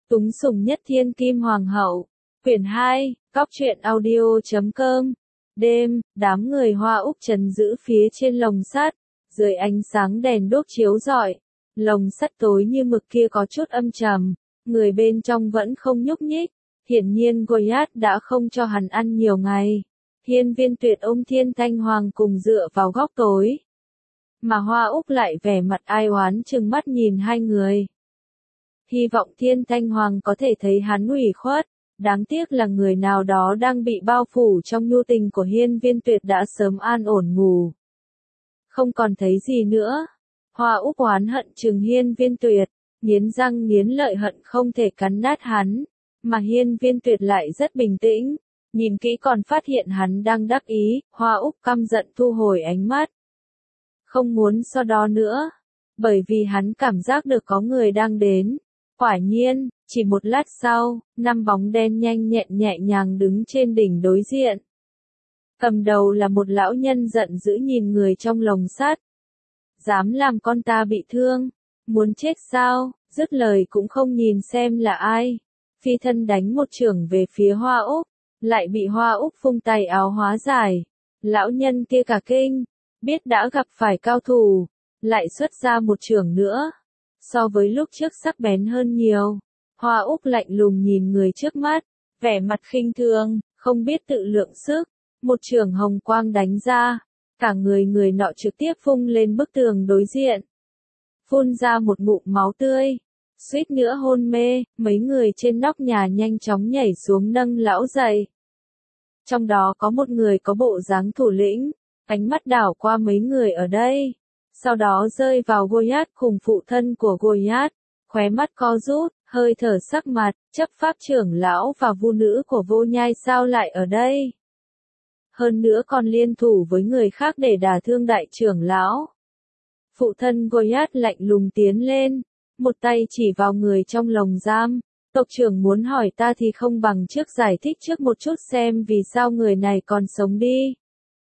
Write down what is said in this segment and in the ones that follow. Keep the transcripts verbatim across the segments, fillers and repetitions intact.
Túng sủng nhất thiên kim hoàng hậu. Quyển hai, cóc truyện audio chấm com. Đêm, đám người Hoa Úc trấn giữ phía trên lồng sắt, dưới ánh sáng đèn đuốc chiếu rọi. Lồng sắt tối như mực kia có chút âm trầm, người bên trong vẫn không nhúc nhích. Hiển nhiên Goliath đã không cho hắn ăn nhiều ngày. Hiên Viên Tuyệt ôm Thiên Thanh Hoàng cùng dựa vào góc tối. Mà Hoa Úc lại vẻ mặt ai oán trừng mắt nhìn hai người. Hy vọng Thiên Thanh Hoàng có thể thấy hắn ủy khuất. Đáng tiếc là người nào đó đang bị bao phủ trong nhu tình của Hiên Viên Tuyệt đã sớm an ổn ngủ. Không còn thấy gì nữa. Hoa Úc oán hận trừng Hiên Viên Tuyệt, nghiến răng nghiến lợi hận không thể cắn nát hắn. Mà Hiên Viên Tuyệt lại rất bình tĩnh, nhìn kỹ còn phát hiện hắn đang đắc ý. Hoa Úc căm giận thu hồi ánh mắt. Không muốn so đo nữa, bởi vì hắn cảm giác được có người đang đến. Quả nhiên, chỉ một lát sau, năm bóng đen nhanh nhẹn nhẹ nhàng đứng trên đỉnh đối diện. Cầm đầu là một lão nhân giận dữ nhìn người trong lồng sắt. Dám làm con ta bị thương, muốn chết sao? Dứt lời cũng không nhìn xem là ai. Phi thân đánh một chưởng về phía Hoa Úc, lại bị Hoa Úc phung tay áo hóa giải. Lão nhân kia cả kinh, biết đã gặp phải cao thủ, lại xuất ra một chưởng nữa. So với lúc trước sắc bén hơn nhiều. Hoa Úc lạnh lùng nhìn người trước mắt, vẻ mặt khinh thường, không biết tự lượng sức. Một chưởng hồng quang đánh ra, cả người người nọ trực tiếp phun lên bức tường đối diện. Phun ra một ngụm máu tươi, suýt nữa hôn mê, mấy người trên nóc nhà nhanh chóng nhảy xuống nâng lão dậy. Trong đó có một người có bộ dáng thủ lĩnh, ánh mắt đảo qua mấy người ở đây. Sau đó rơi vào Goliath cùng phụ thân của Goliath, khóe mắt co rút, hơi thở sắc mặt, chấp pháp trưởng lão và vu nữ của Vô Nhai sao lại ở đây? Hơn nữa còn liên thủ với người khác để đả thương đại trưởng lão. Phụ thân Goliath lạnh lùng tiến lên, một tay chỉ vào người trong lồng giam. Tộc trưởng muốn hỏi ta thì không bằng trước giải thích trước một chút xem vì sao người này còn sống đi.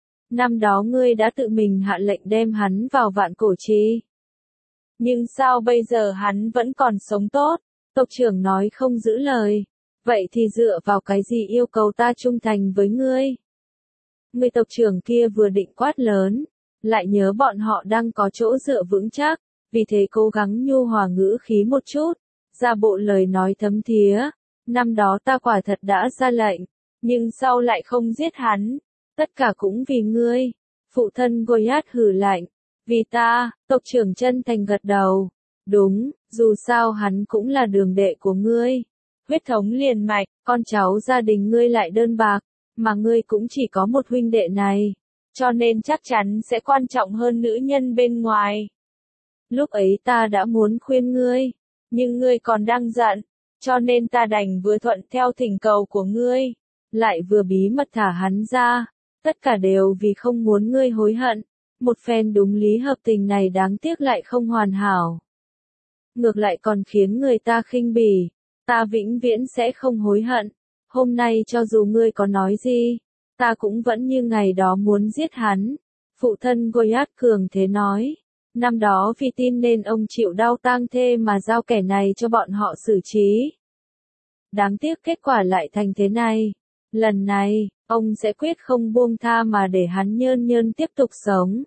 Năm đó ngươi đã tự mình hạ lệnh đem hắn vào Vạn Cổ Trì. Nhưng sao bây giờ hắn vẫn còn sống tốt? Tộc trưởng nói không giữ lời. Vậy thì dựa vào cái gì yêu cầu ta trung thành với ngươi? Người tộc trưởng kia vừa định quát lớn, lại nhớ bọn họ đang có chỗ dựa vững chắc, vì thế cố gắng nhu hòa ngữ khí một chút, ra bộ lời nói thấm thía. Năm đó ta quả thật đã ra lệnh, nhưng sau lại không giết hắn. Tất cả cũng vì ngươi. Phụ thân Goliath hừ lạnh. Vì ta, tộc trưởng chân thành gật đầu. Đúng, dù sao hắn cũng là đường đệ của ngươi. Huyết thống liền mạch, con cháu gia đình ngươi lại đơn bạc, mà ngươi cũng chỉ có một huynh đệ này. Cho nên chắc chắn sẽ quan trọng hơn nữ nhân bên ngoài. Lúc ấy ta đã muốn khuyên ngươi, nhưng ngươi còn đang giận, cho nên ta đành vừa thuận theo thỉnh cầu của ngươi, lại vừa bí mật thả hắn ra. Tất cả đều vì không muốn ngươi hối hận. Một phen đúng lý hợp tình này đáng tiếc lại không hoàn hảo. Ngược lại còn khiến người ta khinh bỉ. Ta vĩnh viễn sẽ không hối hận. Hôm nay cho dù ngươi có nói gì, ta cũng vẫn như ngày đó muốn giết hắn. Phụ thân Goliath cường thế nói. Năm đó vì tin nên ông chịu đau tang thê mà giao kẻ này cho bọn họ xử trí. Đáng tiếc kết quả lại thành thế này. Lần này, ông sẽ quyết không buông tha mà để hắn nhơn nhơn tiếp tục sống.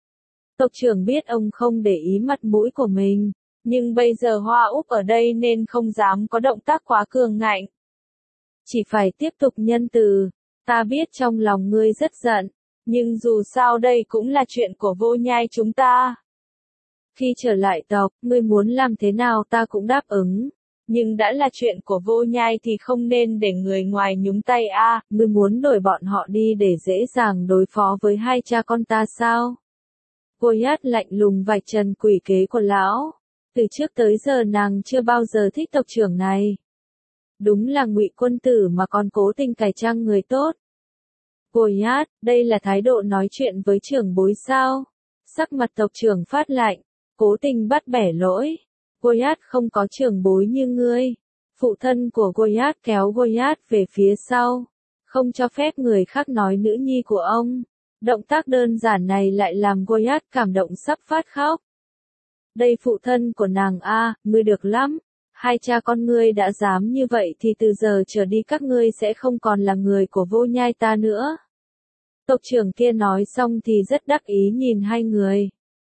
Tộc trưởng biết ông không để ý mặt mũi của mình, nhưng bây giờ Hoa Úc ở đây nên không dám có động tác quá cường ngạnh. Chỉ phải tiếp tục nhân từ. Ta biết trong lòng ngươi rất giận, nhưng dù sao đây cũng là chuyện của Vô Nhai chúng ta. Khi trở lại tộc, ngươi muốn làm thế nào ta cũng đáp ứng. Nhưng đã là chuyện của Vô Nhai thì không nên để người ngoài nhúng tay a. À, ngươi muốn đổi bọn họ đi để dễ dàng đối phó với hai cha con ta sao? Goliath lạnh lùng vạch trần quỷ kế của lão. Từ trước tới giờ nàng chưa bao giờ thích tộc trưởng này. Đúng là ngụy quân tử mà còn cố tình cải trang người tốt. Goliath, đây là thái độ nói chuyện với trưởng bối sao? Sắc mặt tộc trưởng phát lạnh, cố tình bắt bẻ lỗi. Goliath không có trưởng bối như ngươi. Phụ thân của Goliath kéo Goliath về phía sau, không cho phép người khác nói nữ nhi của ông. Động tác đơn giản này lại làm Goliath cảm động sắp phát khóc. Đây phụ thân của nàng a, à, ngươi được lắm. hai cha con ngươi đã dám như vậy thì từ giờ trở đi các ngươi sẽ không còn là người của Vô Nhai ta nữa. Tộc trưởng kia nói xong thì rất đắc ý nhìn hai người.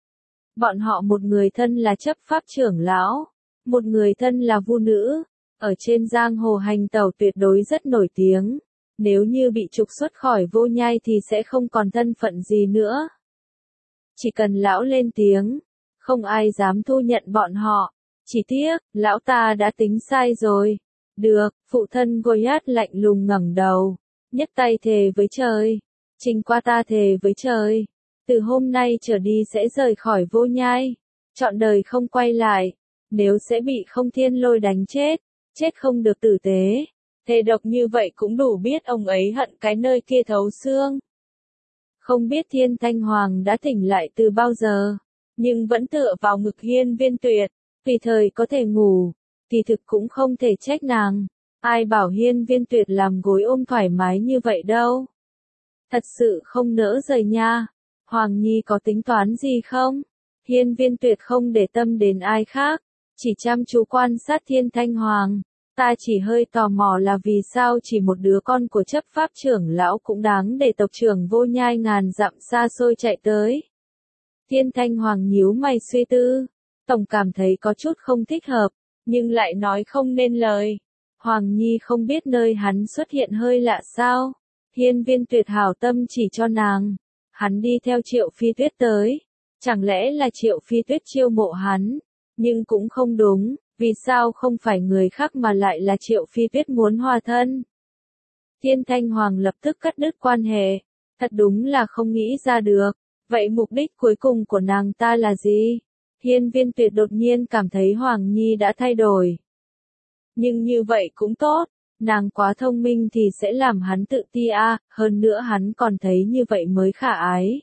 Bọn họ một người thân là chấp pháp trưởng lão, một người thân là vu nữ, ở trên giang hồ hành tẩu tuyệt đối rất nổi tiếng. Nếu như bị trục xuất khỏi Vô Nhai thì sẽ không còn thân phận gì nữa. Chỉ cần lão lên tiếng, không ai dám thu nhận bọn họ. Chỉ tiếc, lão ta đã tính sai rồi. Được, phụ thân Goliath lạnh lùng ngẩng đầu, nhấc tay thề với trời. Trình qua ta thề với trời. Từ hôm nay trở đi sẽ rời khỏi Vô Nhai. Trọn đời không quay lại. Nếu sẽ bị Không Thiên Lôi đánh chết, chết không được tử tế. Thề độc như vậy cũng đủ biết ông ấy hận cái nơi kia thấu xương. Không biết Thiên Thanh Hoàng đã tỉnh lại từ bao giờ, nhưng vẫn tựa vào ngực Hiên Viên Tuyệt, tùy thời có thể ngủ, kỳ thực cũng không thể trách nàng. Ai bảo Hiên Viên Tuyệt làm gối ôm thoải mái như vậy đâu. Thật sự không nỡ rời nha. Hoàng Nhi có tính toán gì không? Hiên Viên Tuyệt không để tâm đến ai khác, chỉ chăm chú quan sát Thiên Thanh Hoàng. Ta chỉ hơi tò mò là vì sao chỉ một đứa con của chấp pháp trưởng lão cũng đáng để tộc trưởng Vô Nhai ngàn dặm xa xôi chạy tới. Thiên Thanh Hoàng nhíu mày suy tư, tổng cảm thấy có chút không thích hợp, nhưng lại nói không nên lời. Hoàng Nhi không biết nơi hắn xuất hiện hơi lạ sao? Hiên Viên Tuyệt hảo tâm chỉ cho nàng. Hắn đi theo Triệu Phi Tuyết tới. Chẳng lẽ là Triệu Phi Tuyết chiêu mộ hắn? Nhưng cũng không đúng, vì sao không phải người khác mà lại là Triệu Phi Tuyết muốn hòa thân? Thiên Thanh Hoàng lập tức cắt đứt quan hệ. Thật đúng là không nghĩ ra được. Vậy mục đích cuối cùng của nàng ta là gì? Hiên Viên Tuyệt đột nhiên cảm thấy Hoàng Nhi đã thay đổi. Nhưng như vậy cũng tốt. Nàng quá thông minh thì sẽ làm hắn tự ti a, hơn nữa hắn còn thấy như vậy mới khả ái.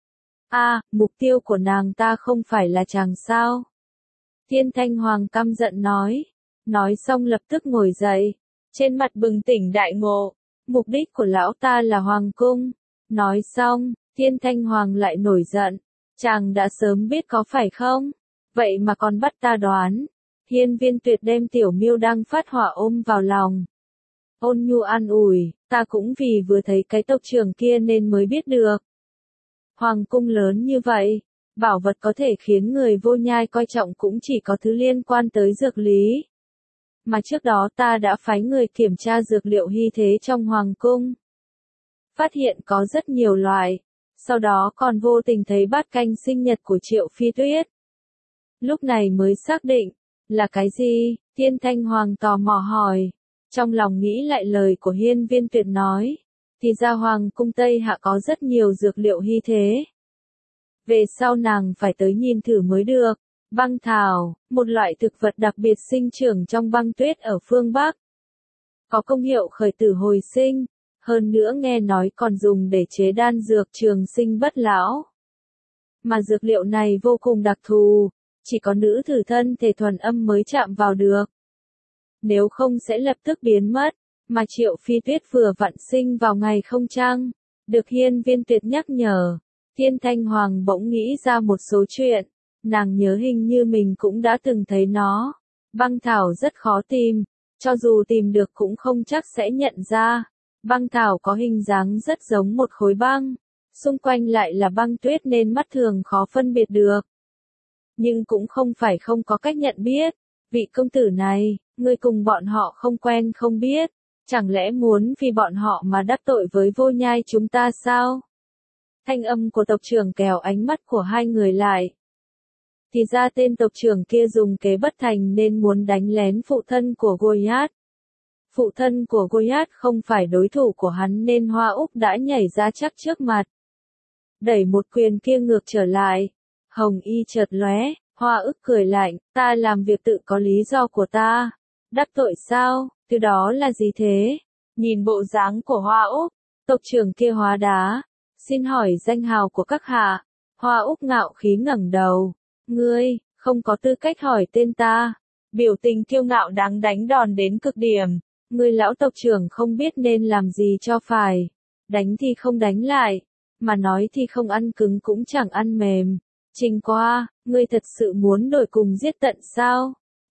A, mục tiêu của nàng ta không phải là chàng sao? Thiên Thanh Hoàng căm giận nói. Nói xong lập tức ngồi dậy. Trên mặt bừng tỉnh đại ngộ. Mục đích của lão ta là Hoàng cung. Nói xong, Thiên Thanh Hoàng lại nổi giận. Chàng đã sớm biết có phải không? Vậy mà còn bắt ta đoán. Hiên Viên Tuyệt đem Tiểu Miêu đang phát hỏa ôm vào lòng. Ôn nhu an ủi, ta cũng vì vừa thấy cái tộc trưởng kia nên mới biết được. Hoàng cung lớn như vậy, bảo vật có thể khiến người Vô Nhai coi trọng cũng chỉ có thứ liên quan tới dược lý. Mà trước đó ta đã phái người kiểm tra dược liệu hy thế trong Hoàng cung. Phát hiện có rất nhiều loại, sau đó còn vô tình thấy bát canh sinh nhật của Triệu Phi Tuyết. Lúc này mới xác định, là cái gì? Thiên Thanh Hoàng tò mò hỏi. Trong lòng nghĩ lại lời của Hiên Viên Tuyệt nói, thì ra Hoàng cung Tây Hạ có rất nhiều dược liệu hy thế. Về sau nàng phải tới nhìn thử mới được. Băng thảo, một loại thực vật đặc biệt sinh trưởng trong băng tuyết ở phương Bắc. Có công hiệu khởi tử hồi sinh, hơn nữa nghe nói còn dùng để chế đan dược trường sinh bất lão. Mà dược liệu này vô cùng đặc thù, chỉ có nữ tử thân thể thuần âm mới chạm vào được. Nếu không sẽ lập tức biến mất, mà Triệu Phi Tuyết vừa vặn sinh vào ngày không trăng. Được Hiên Viên Tuyệt nhắc nhở, Thiên Thanh Hoàng bỗng nghĩ ra một số chuyện, nàng nhớ hình như mình cũng đã từng thấy nó. Băng thảo rất khó tìm, cho dù tìm được cũng không chắc sẽ nhận ra. Băng thảo có hình dáng rất giống một khối băng, xung quanh lại là băng tuyết nên mắt thường khó phân biệt được. Nhưng cũng không phải không có cách nhận biết. Vị công tử này, ngươi cùng bọn họ không quen không biết, chẳng lẽ muốn vì bọn họ mà đắc tội với Vô Nhai chúng ta sao? Thanh âm của tộc trưởng kéo ánh mắt của hai người lại. Thì ra tên tộc trưởng kia dùng kế bất thành nên muốn đánh lén phụ thân của Goliath. Phụ thân của Goliath không phải đối thủ của hắn nên Hoa Úc đã nhảy ra chắc trước mặt. Đẩy một quyền kia ngược trở lại. Hồng y chợt lóe. Hoa Ức cười lạnh, ta làm việc tự có lý do của ta. Đắc tội sao, từ đó là gì thế? Nhìn bộ dáng của Hoa Úc, tộc trưởng kia hóa đá. Xin hỏi danh hào của các hạ. Hoa Úc ngạo khí ngẩng đầu. Ngươi, không có tư cách hỏi tên ta. Biểu tình kiêu ngạo đáng đánh đòn đến cực điểm. Ngươi lão tộc trưởng không biết nên làm gì cho phải. Đánh thì không đánh lại, mà nói thì không ăn cứng cũng chẳng ăn mềm. Trình qua, ngươi thật sự muốn đổi cùng giết tận sao?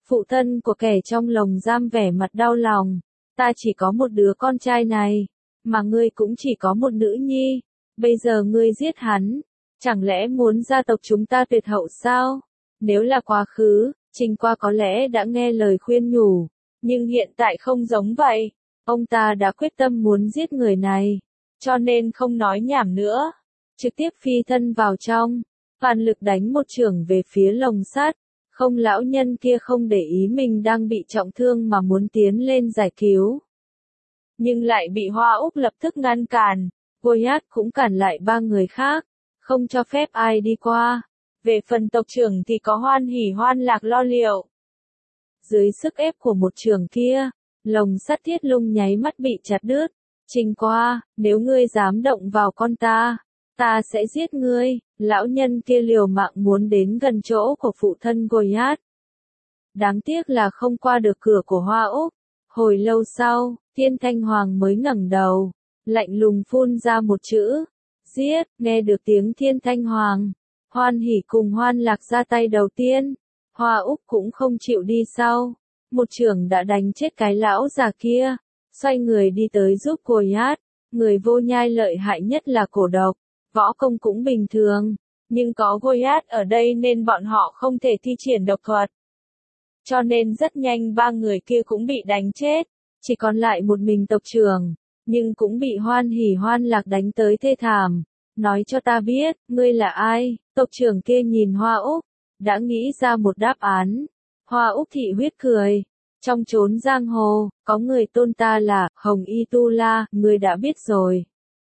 Phụ thân của kẻ trong lồng giam vẻ mặt đau lòng. Ta chỉ có một đứa con trai này, mà ngươi cũng chỉ có một nữ nhi. Bây giờ ngươi giết hắn, chẳng lẽ muốn gia tộc chúng ta tuyệt hậu sao? Nếu là quá khứ, Trình Qua có lẽ đã nghe lời khuyên nhủ, nhưng hiện tại không giống vậy. Ông ta đã quyết tâm muốn giết người này, cho nên không nói nhảm nữa. Trực tiếp phi thân vào trong, phản lực đánh một chưởng về phía lồng sắt. Không, lão nhân kia không để ý mình đang bị trọng thương mà muốn tiến lên giải cứu. Nhưng lại bị Hoa Úc lập tức ngăn cản. Goliath cũng cản lại ba người khác, không cho phép ai đi qua. Về phần tộc trưởng thì có Hoan Hỉ Hoan Lạc lo liệu. Dưới sức ép của một chưởng kia, lồng sắt Thiết Lung nháy mắt bị chặt đứt. Trình Qua, nếu ngươi dám động vào con ta, ta sẽ giết ngươi. Lão nhân kia liều mạng muốn đến gần chỗ của phụ thân Goliath. Đáng tiếc là không qua được cửa của Hoa Úc. Hồi lâu sau, Thiên Thanh Hoàng mới ngẩng đầu, lạnh lùng phun ra một chữ, giết. Nghe được tiếng Thiên Thanh Hoàng, Hoan Hỉ cùng Hoan Lạc ra tay đầu tiên. Hoa Úc cũng không chịu đi sau, một chưởng đã đánh chết cái lão già kia, xoay người đi tới giúp Goliath. Người vô nhai lợi hại nhất là cổ độc, võ công cũng bình thường, nhưng có Goliath ở đây nên bọn họ không thể thi triển độc thuật. Cho nên rất nhanh ba người kia cũng bị đánh chết, chỉ còn lại một mình tộc trưởng, nhưng cũng bị Hoan Hỉ Hoan Lạc đánh tới thê thảm. Nói cho ta biết, ngươi là ai? Tộc trưởng kia nhìn Hoa Úc, đã nghĩ ra một đáp án. Hoa Úc thị huyết cười. Trong chốn giang hồ, có người tôn ta là Hồng Y Tu La, ngươi đã biết rồi.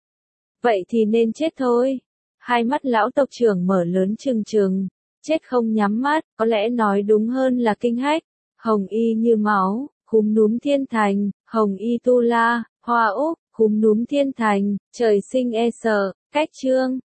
Vậy thì nên chết thôi. Hai mắt lão tộc trưởng mở lớn trừng trừng, chết không nhắm mắt, có lẽ nói đúng hơn là kinh hách. Hồng Y như máu, khúm núm thiên thành, Hồng Y Tu La, Hoa Úc, khúm núm thiên thành, trời sinh e sợ. Cách chương